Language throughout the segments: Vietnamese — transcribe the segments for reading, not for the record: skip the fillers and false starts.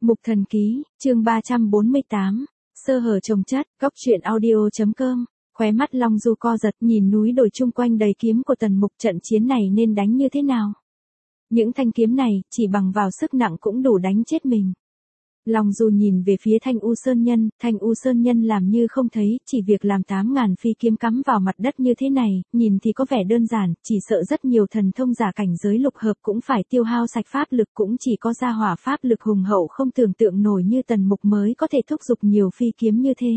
Mục Thần Ký, chương 348, sơ hở chồng chất, góc truyện audio.com, khóe mắt Long Du co giật nhìn núi đồi chung quanh đầy kiếm của Tần Mục, trận chiến này nên đánh như thế nào? Những thanh kiếm này, chỉ bằng vào sức nặng cũng đủ đánh chết mình. Long Du nhìn về phía Thanh U Sơn Nhân làm như không thấy, chỉ việc làm 8.000 phi kiếm cắm vào mặt đất như thế này, nhìn thì có vẻ đơn giản, chỉ sợ rất nhiều thần thông giả cảnh giới lục hợp cũng phải tiêu hao sạch pháp lực, cũng chỉ có gia hỏa pháp lực hùng hậu không tưởng tượng nổi như Tần Mục mới có thể thúc giục nhiều phi kiếm như thế.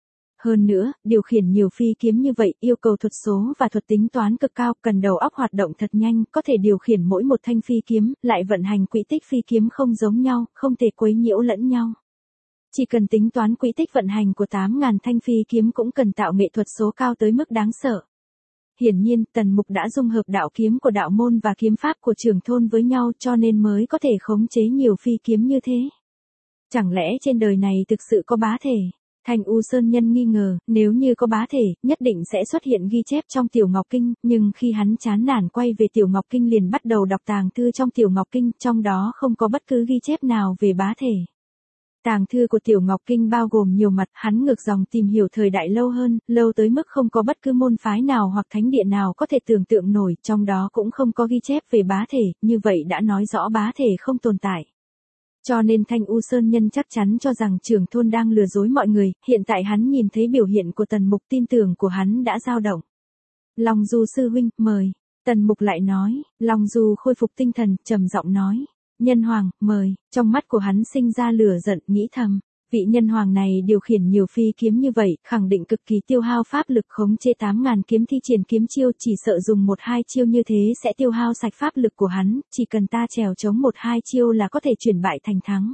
Hơn nữa, điều khiển nhiều phi kiếm như vậy yêu cầu thuật số và thuật tính toán cực cao, cần đầu óc hoạt động thật nhanh, có thể điều khiển mỗi một thanh phi kiếm, lại vận hành quỹ tích phi kiếm không giống nhau, không thể quấy nhiễu lẫn nhau. Chỉ cần tính toán quỹ tích vận hành của 8.000 thanh phi kiếm cũng cần tạo nghệ thuật số cao tới mức đáng sợ. Hiển nhiên, Tần Mục đã dung hợp đạo kiếm của đạo môn và kiếm pháp của trưởng thôn với nhau cho nên mới có thể khống chế nhiều phi kiếm như thế. Chẳng lẽ trên đời này thực sự có bá thể? Thanh U Sơn Nhân nghi ngờ, nếu như có bá thể, nhất định sẽ xuất hiện ghi chép trong Tiểu Ngọc Kinh, nhưng khi hắn chán nản quay về Tiểu Ngọc Kinh liền bắt đầu đọc tàng thư trong Tiểu Ngọc Kinh, trong đó không có bất cứ ghi chép nào về bá thể. Tàng thư của Tiểu Ngọc Kinh bao gồm nhiều mặt, hắn ngược dòng tìm hiểu thời đại lâu hơn, lâu tới mức không có bất cứ môn phái nào hoặc thánh địa nào có thể tưởng tượng nổi, trong đó cũng không có ghi chép về bá thể, như vậy đã nói rõ bá thể không tồn tại. Cho nên Thanh U Sơn Nhân chắc chắn cho rằng trưởng thôn đang lừa dối mọi người, hiện tại hắn nhìn thấy biểu hiện của Tần Mục, tin tưởng của hắn đã dao động. Long Du sư huynh, mời. Tần Mục lại nói, Long Du khôi phục tinh thần, trầm giọng nói, Nhân Hoàng, mời. Trong mắt của hắn sinh ra lửa giận, nghĩ thầm, vị Nhân Hoàng này điều khiển nhiều phi kiếm như vậy, khẳng định cực kỳ tiêu hao pháp lực, khống chế 8.000 kiếm thi triển kiếm chiêu, chỉ sợ dùng 1-2 chiêu như thế sẽ tiêu hao sạch pháp lực của hắn, chỉ cần ta trèo chống 1-2 chiêu là có thể chuyển bại thành thắng.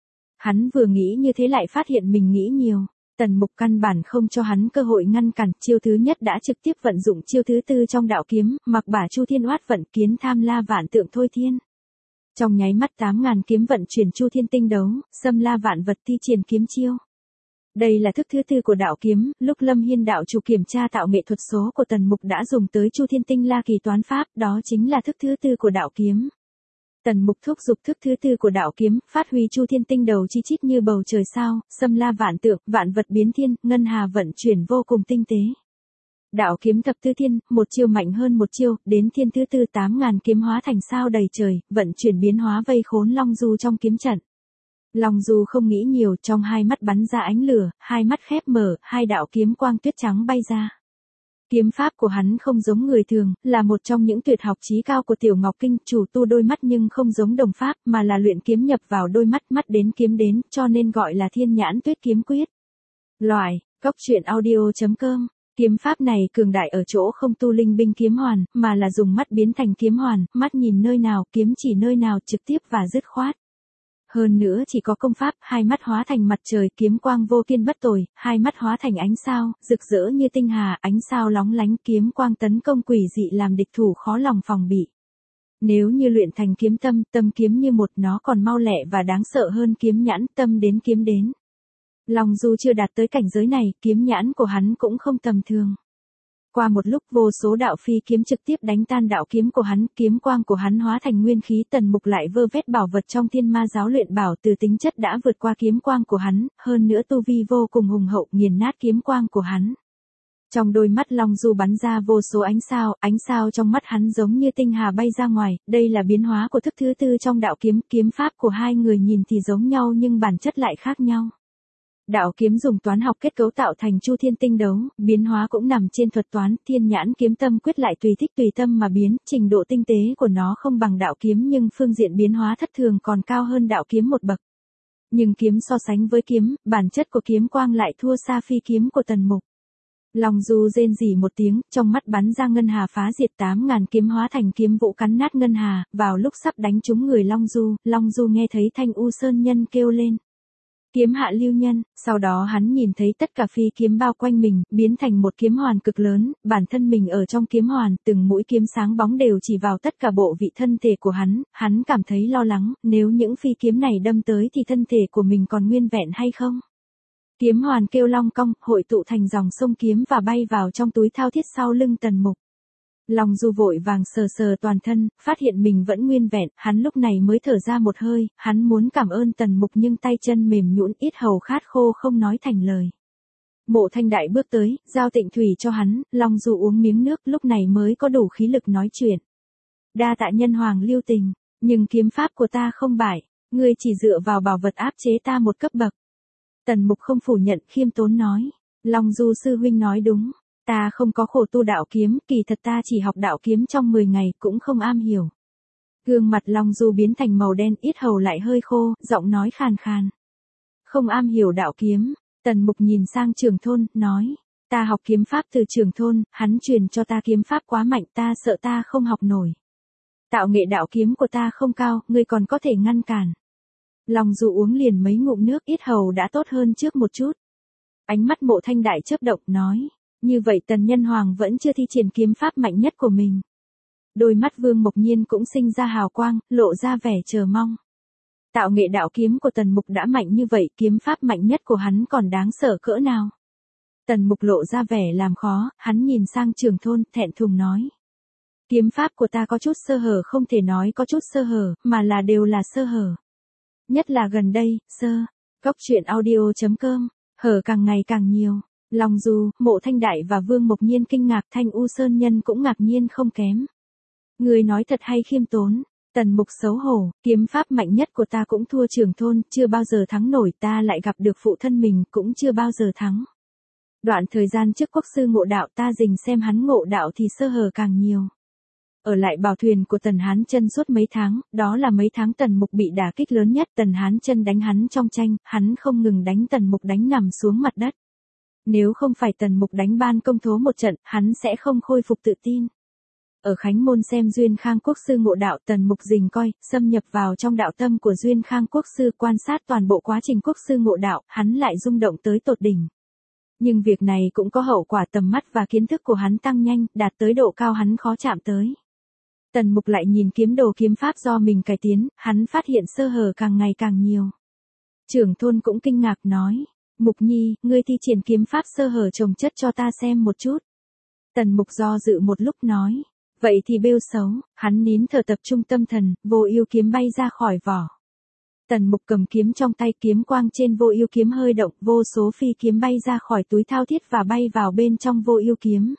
Hắn vừa nghĩ như thế lại phát hiện mình nghĩ nhiều. Tần Mục căn bản không cho hắn cơ hội ngăn cản, chiêu thứ nhất đã trực tiếp vận dụng chiêu thứ tư trong đạo kiếm, mặc bả Chu Thiên Oát vận, kiến tham la vạn tượng thôi thiên. Trong nháy mắt 8.000 kiếm vận chuyển Chu Thiên Tinh đấu, xâm la vạn vật thi triển kiếm chiêu. Đây là thức thứ tư của đạo kiếm, lúc Lâm Hiên đạo chủ kiểm tra tạo nghệ thuật số của Tần Mục đã dùng tới Chu Thiên Tinh La Kỳ toán pháp, đó chính là thức thứ tư của đạo kiếm. Tần Mục thúc giục thức thứ tư của đạo kiếm, phát huy Chu Thiên Tinh đầu chi chít như bầu trời sao, xâm la vạn tượng, vạn vật biến thiên, ngân hà vận chuyển vô cùng tinh tế. Đạo kiếm thập tứ thiên, một chiêu mạnh hơn một chiêu, đến thiên thứ tư 8.000 kiếm hóa thành sao đầy trời, vận chuyển biến hóa vây khốn Long Du trong kiếm trận. Long Du không nghĩ nhiều, trong hai mắt bắn ra ánh lửa, hai mắt khép mở, hai đạo kiếm quang tuyết trắng bay ra. Kiếm pháp của hắn không giống người thường, là một trong những tuyệt học chí cao của Tiểu Ngọc Kinh, chủ tu đôi mắt nhưng không giống đồng pháp, mà là luyện kiếm nhập vào đôi mắt, mắt đến kiếm đến, cho nên gọi là Thiên Nhãn Tuyết Kiếm Quyết. Loại, góc truyện audio.com. Kiếm pháp này cường đại ở chỗ không tu linh binh kiếm hoàn, mà là dùng mắt biến thành kiếm hoàn, mắt nhìn nơi nào, kiếm chỉ nơi nào, trực tiếp và dứt khoát. Hơn nữa chỉ có công pháp, hai mắt hóa thành mặt trời, kiếm quang vô kiên bất tồi, hai mắt hóa thành ánh sao, rực rỡ như tinh hà, ánh sao lóng lánh, kiếm quang tấn công quỷ dị làm địch thủ khó lòng phòng bị. Nếu như luyện thành kiếm tâm, tâm kiếm như một, nó còn mau lẹ và đáng sợ hơn kiếm nhãn, tâm đến kiếm đến. Long Du chưa đạt tới cảnh giới này, kiếm nhãn của hắn cũng không tầm thường. Qua một lúc vô số đạo phi kiếm trực tiếp đánh tan đạo kiếm của hắn, kiếm quang của hắn hóa thành nguyên khí. Tần Mục lại vơ vét bảo vật trong Thiên Ma giáo luyện bảo, từ tính chất đã vượt qua kiếm quang của hắn, hơn nữa tu vi vô cùng hùng hậu, nghiền nát kiếm quang của hắn. Trong đôi mắt Long Du bắn ra vô số ánh sao trong mắt hắn giống như tinh hà bay ra ngoài, đây là biến hóa của thức thứ tư trong đạo kiếm, kiếm pháp của hai người nhìn thì giống nhau nhưng bản chất lại khác nhau. Đạo kiếm dùng toán học kết cấu tạo thành Chu Thiên Tinh đấu, biến hóa cũng nằm trên thuật toán, Thiên Nhãn Kiếm Tâm Quyết lại tùy thích tùy tâm mà biến, trình độ tinh tế của nó không bằng đạo kiếm nhưng phương diện biến hóa thất thường còn cao hơn đạo kiếm một bậc. Nhưng kiếm so sánh với kiếm, bản chất của kiếm quang lại thua xa phi kiếm của Tần Mục. Long Du rên rỉ một tiếng, trong mắt bắn ra ngân hà phá diệt, 8.000 kiếm hóa thành kiếm vũ cắn nát ngân hà, vào lúc sắp đánh trúng người Long Du nghe thấy Thanh U Sơn Nhân kêu lên. Kiếm hạ lưu nhân, sau đó hắn nhìn thấy tất cả phi kiếm bao quanh mình, biến thành một kiếm hoàn cực lớn, bản thân mình ở trong kiếm hoàn, từng mũi kiếm sáng bóng đều chỉ vào tất cả bộ vị thân thể của hắn cảm thấy lo lắng, nếu những phi kiếm này đâm tới thì thân thể của mình còn nguyên vẹn hay không? Kiếm hoàn kêu long cong, hội tụ thành dòng sông kiếm và bay vào trong túi thao thiết sau lưng Tần Mục. Long Du vội vàng sờ sờ toàn thân, phát hiện mình vẫn nguyên vẹn, hắn lúc này mới thở ra một hơi, hắn muốn cảm ơn Tần Mục nhưng tay chân mềm nhũn, yết hầu khát khô không nói thành lời. Mộ Thanh Đại bước tới, giao tịnh thủy cho hắn, Long Du uống miếng nước, lúc này mới có đủ khí lực nói chuyện. Đa tạ nhân hoàng lưu tình, nhưng kiếm pháp của ta không bại, ngươi chỉ dựa vào bảo vật áp chế ta một cấp bậc. Tần Mục không phủ nhận, khiêm tốn nói. Long Du sư huynh nói đúng, ta không có khổ tu đạo kiếm, kỳ thật ta chỉ học đạo kiếm trong 10 ngày cũng không am hiểu. Gương mặt Long Du biến thành màu đen, yết hầu lại hơi khô, giọng nói khàn khàn. Không am hiểu đạo kiếm, Tần Mục nhìn sang Trường Thôn, nói. Ta học kiếm pháp từ Trường Thôn, hắn truyền cho ta kiếm pháp quá mạnh, ta sợ ta không học nổi. Tạo nghệ đạo kiếm của ta không cao, ngươi còn có thể ngăn cản. Long Du uống liền mấy ngụm nước, yết hầu đã tốt hơn trước một chút. Ánh mắt Mộ Thanh Đại chớp động, nói. Như vậy Tần Nhân Hoàng vẫn chưa thi triển kiếm pháp mạnh nhất của mình. Đôi mắt Vương Mộc Nhiên cũng sinh ra hào quang, lộ ra vẻ chờ mong. Tạo nghệ đạo kiếm của Tần Mục đã mạnh như vậy, kiếm pháp mạnh nhất của hắn còn đáng sợ cỡ nào? Tần Mục lộ ra vẻ làm khó, hắn nhìn sang Trường Thôn, thẹn thùng nói. Kiếm pháp của ta có chút sơ hở, không thể nói có chút sơ hở, mà là đều là sơ hở. Nhất là gần đây, Góc truyện audio.com, hở càng ngày càng nhiều. Long Du, Mộ Thanh Đại và Vương Mộc Nhiên kinh ngạc, Thanh U Sơn Nhân cũng ngạc nhiên không kém. Người nói thật hay khiêm tốn. Tần Mục xấu hổ, kiếm pháp mạnh nhất của ta cũng thua Trường Thôn, chưa bao giờ thắng nổi, ta lại gặp được phụ thân mình, cũng chưa bao giờ thắng. Đoạn thời gian trước quốc sư ngộ đạo, ta rình xem hắn ngộ đạo thì sơ hở càng nhiều. Ở lại bảo thuyền của Tần Hán Chân suốt mấy tháng, đó là mấy tháng Tần Mục bị đả kích lớn nhất, Tần Hán Chân đánh hắn trong tranh, hắn không ngừng đánh Tần Mục, đánh nằm xuống mặt đất. Nếu không phải Tần Mục đánh ban công thố một trận, hắn sẽ không khôi phục tự tin. Ở Khánh Môn xem Duyên Khang Quốc sư ngộ đạo, Tần Mục rình coi, xâm nhập vào trong đạo tâm của Duyên Khang Quốc sư, quan sát toàn bộ quá trình Quốc sư ngộ đạo, hắn lại rung động tới tột đỉnh. Nhưng việc này cũng có hậu quả, tầm mắt và kiến thức của hắn tăng nhanh, đạt tới độ cao hắn khó chạm tới. Tần Mục lại nhìn kiếm đồ kiếm pháp do mình cải tiến, hắn phát hiện sơ hở càng ngày càng nhiều. Trưởng Thôn cũng kinh ngạc nói. Mục Nhi, ngươi thi triển kiếm pháp sơ hở chồng chất cho ta xem một chút. Tần Mục do dự một lúc nói. Vậy thì bêu xấu, hắn nín thở tập trung tâm thần, Vô Ưu kiếm bay ra khỏi vỏ. Tần Mục cầm kiếm trong tay, kiếm quang trên Vô Ưu kiếm hơi động, vô số phi kiếm bay ra khỏi túi thao thiết và bay vào bên trong Vô Ưu kiếm.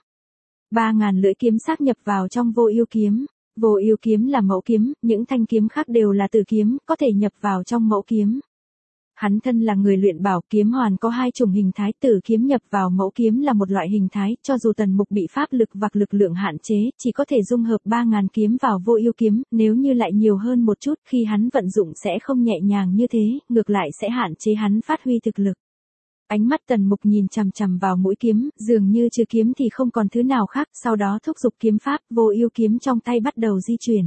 3000 lưỡi kiếm xác nhập vào trong Vô Ưu kiếm. Vô Ưu kiếm là mẫu kiếm, những thanh kiếm khác đều là tử kiếm, có thể nhập vào trong mẫu kiếm. Hắn thân là người luyện bảo, kiếm hoàn có hai chủng hình thái, tử kiếm nhập vào mẫu kiếm là một loại hình thái, cho dù Tần Mục bị pháp lực hoặc lực lượng hạn chế, chỉ có thể dung hợp 3000 kiếm vào Vô Ưu kiếm, nếu như lại nhiều hơn một chút, khi hắn vận dụng sẽ không nhẹ nhàng như thế, ngược lại sẽ hạn chế hắn phát huy thực lực. Ánh mắt Tần Mục nhìn chằm chằm vào mũi kiếm, dường như trừ kiếm thì không còn thứ nào khác, sau đó thúc giục kiếm pháp, Vô Ưu kiếm trong tay bắt đầu di chuyển.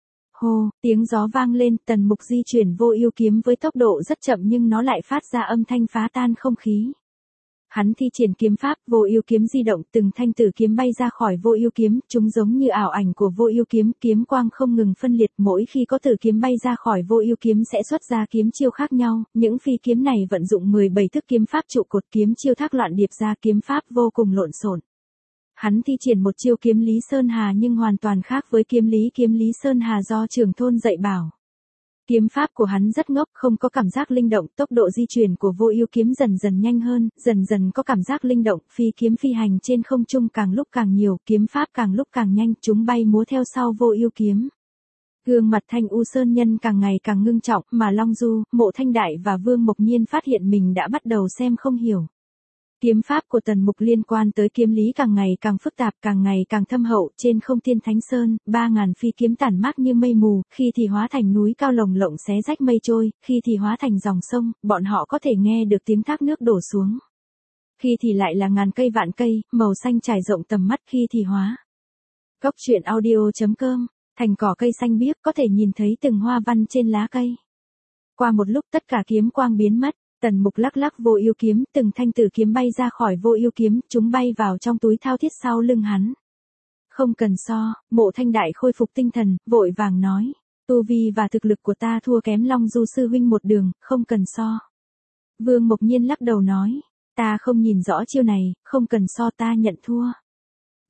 Hô, tiếng gió vang lên, Tần Mục di chuyển Vô Ưu kiếm với tốc độ rất chậm nhưng nó lại phát ra âm thanh phá tan không khí. Hắn thi triển kiếm pháp, Vô Ưu kiếm di động, từng thanh tử kiếm bay ra khỏi Vô Ưu kiếm, chúng giống như ảo ảnh của Vô Ưu kiếm, kiếm quang không ngừng phân liệt, mỗi khi có tử kiếm bay ra khỏi Vô Ưu kiếm sẽ xuất ra kiếm chiêu khác nhau, những phi kiếm này vận dụng 17 thức kiếm pháp trụ cột, kiếm chiêu thác loạn điệp ra, kiếm pháp vô cùng lộn xộn. Hắn thi triển một chiêu kiếm Lý Sơn Hà nhưng hoàn toàn khác với kiếm Lý Sơn Hà do Trưởng Thôn dạy bảo. Kiếm pháp của hắn rất ngốc, không có cảm giác linh động, tốc độ di chuyển của Vô Ưu kiếm dần dần nhanh hơn, dần dần có cảm giác linh động, phi kiếm phi hành trên không trung càng lúc càng nhiều, kiếm pháp càng lúc càng nhanh, chúng bay múa theo sau Vô Ưu kiếm. Gương mặt Thanh U Sơn Nhân càng ngày càng ngưng trọng, mà Long Du, Mộ Thanh Đại và Vương Mộc Nhiên phát hiện mình đã bắt đầu xem không hiểu. Kiếm pháp của Tần Mục liên quan tới kiếm lý càng ngày càng phức tạp, càng ngày càng thâm hậu, trên không Thiên Thánh Sơn, 3000 phi kiếm tản mát như mây mù, khi thì hóa thành núi cao lồng lộng xé rách mây trôi, khi thì hóa thành dòng sông, bọn họ có thể nghe được tiếng thác nước đổ xuống. Khi thì lại là ngàn cây vạn cây, màu xanh trải rộng tầm mắt, khi thì hóa. Góc truyện audio.com, thành cỏ cây xanh biếc, có thể nhìn thấy từng hoa văn trên lá cây. Qua một lúc tất cả kiếm quang biến mất. Tần Mục lắc lắc Vô Ưu kiếm, từng thanh tử kiếm bay ra khỏi Vô Ưu kiếm, chúng bay vào trong túi thao thiết sau lưng hắn. Không cần so, Mộ Thanh Đại khôi phục tinh thần, vội vàng nói, tu vi và thực lực của ta thua kém Long Du sư huynh một đường, không cần so. Vương Mộc Nhiên lắc đầu nói, ta không nhìn rõ chiêu này, không cần so, ta nhận thua.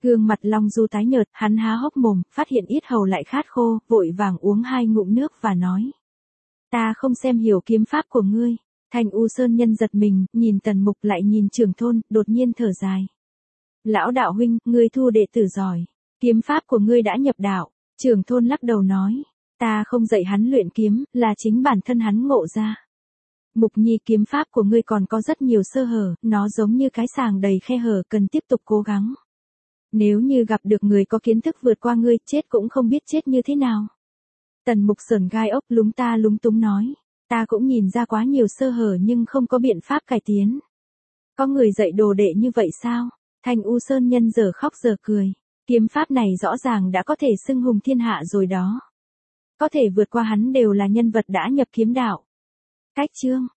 Gương mặt Long Du tái nhợt, hắn há hốc mồm, phát hiện yết hầu lại khát khô, vội vàng uống 2 ngụm nước và nói. Ta không xem hiểu kiếm pháp của ngươi. Thanh U Sơn Nhân giật mình, nhìn Tần Mục lại nhìn Trưởng Thôn, đột nhiên thở dài. Lão đạo huynh, ngươi thu đệ tử giỏi. Kiếm pháp của ngươi đã nhập đạo. Trưởng Thôn lắc đầu nói. Ta không dạy hắn luyện kiếm, là chính bản thân hắn ngộ ra. Mục Nhi, kiếm pháp của ngươi còn có rất nhiều sơ hở, nó giống như cái sàng đầy khe hở, cần tiếp tục cố gắng. Nếu như gặp được người có kiến thức vượt qua ngươi, chết cũng không biết chết như thế nào. Tần Mục sởn gai ốc, lúng ta lúng túng nói. Ta cũng nhìn ra quá nhiều sơ hở nhưng không có biện pháp cải tiến. Có người dạy đồ đệ như vậy sao? Thanh U Sơn Nhân giờ khóc giờ cười. Kiếm pháp này rõ ràng đã có thể xưng hùng thiên hạ rồi đó. Có thể vượt qua hắn đều là nhân vật đã nhập kiếm đạo. Cách chương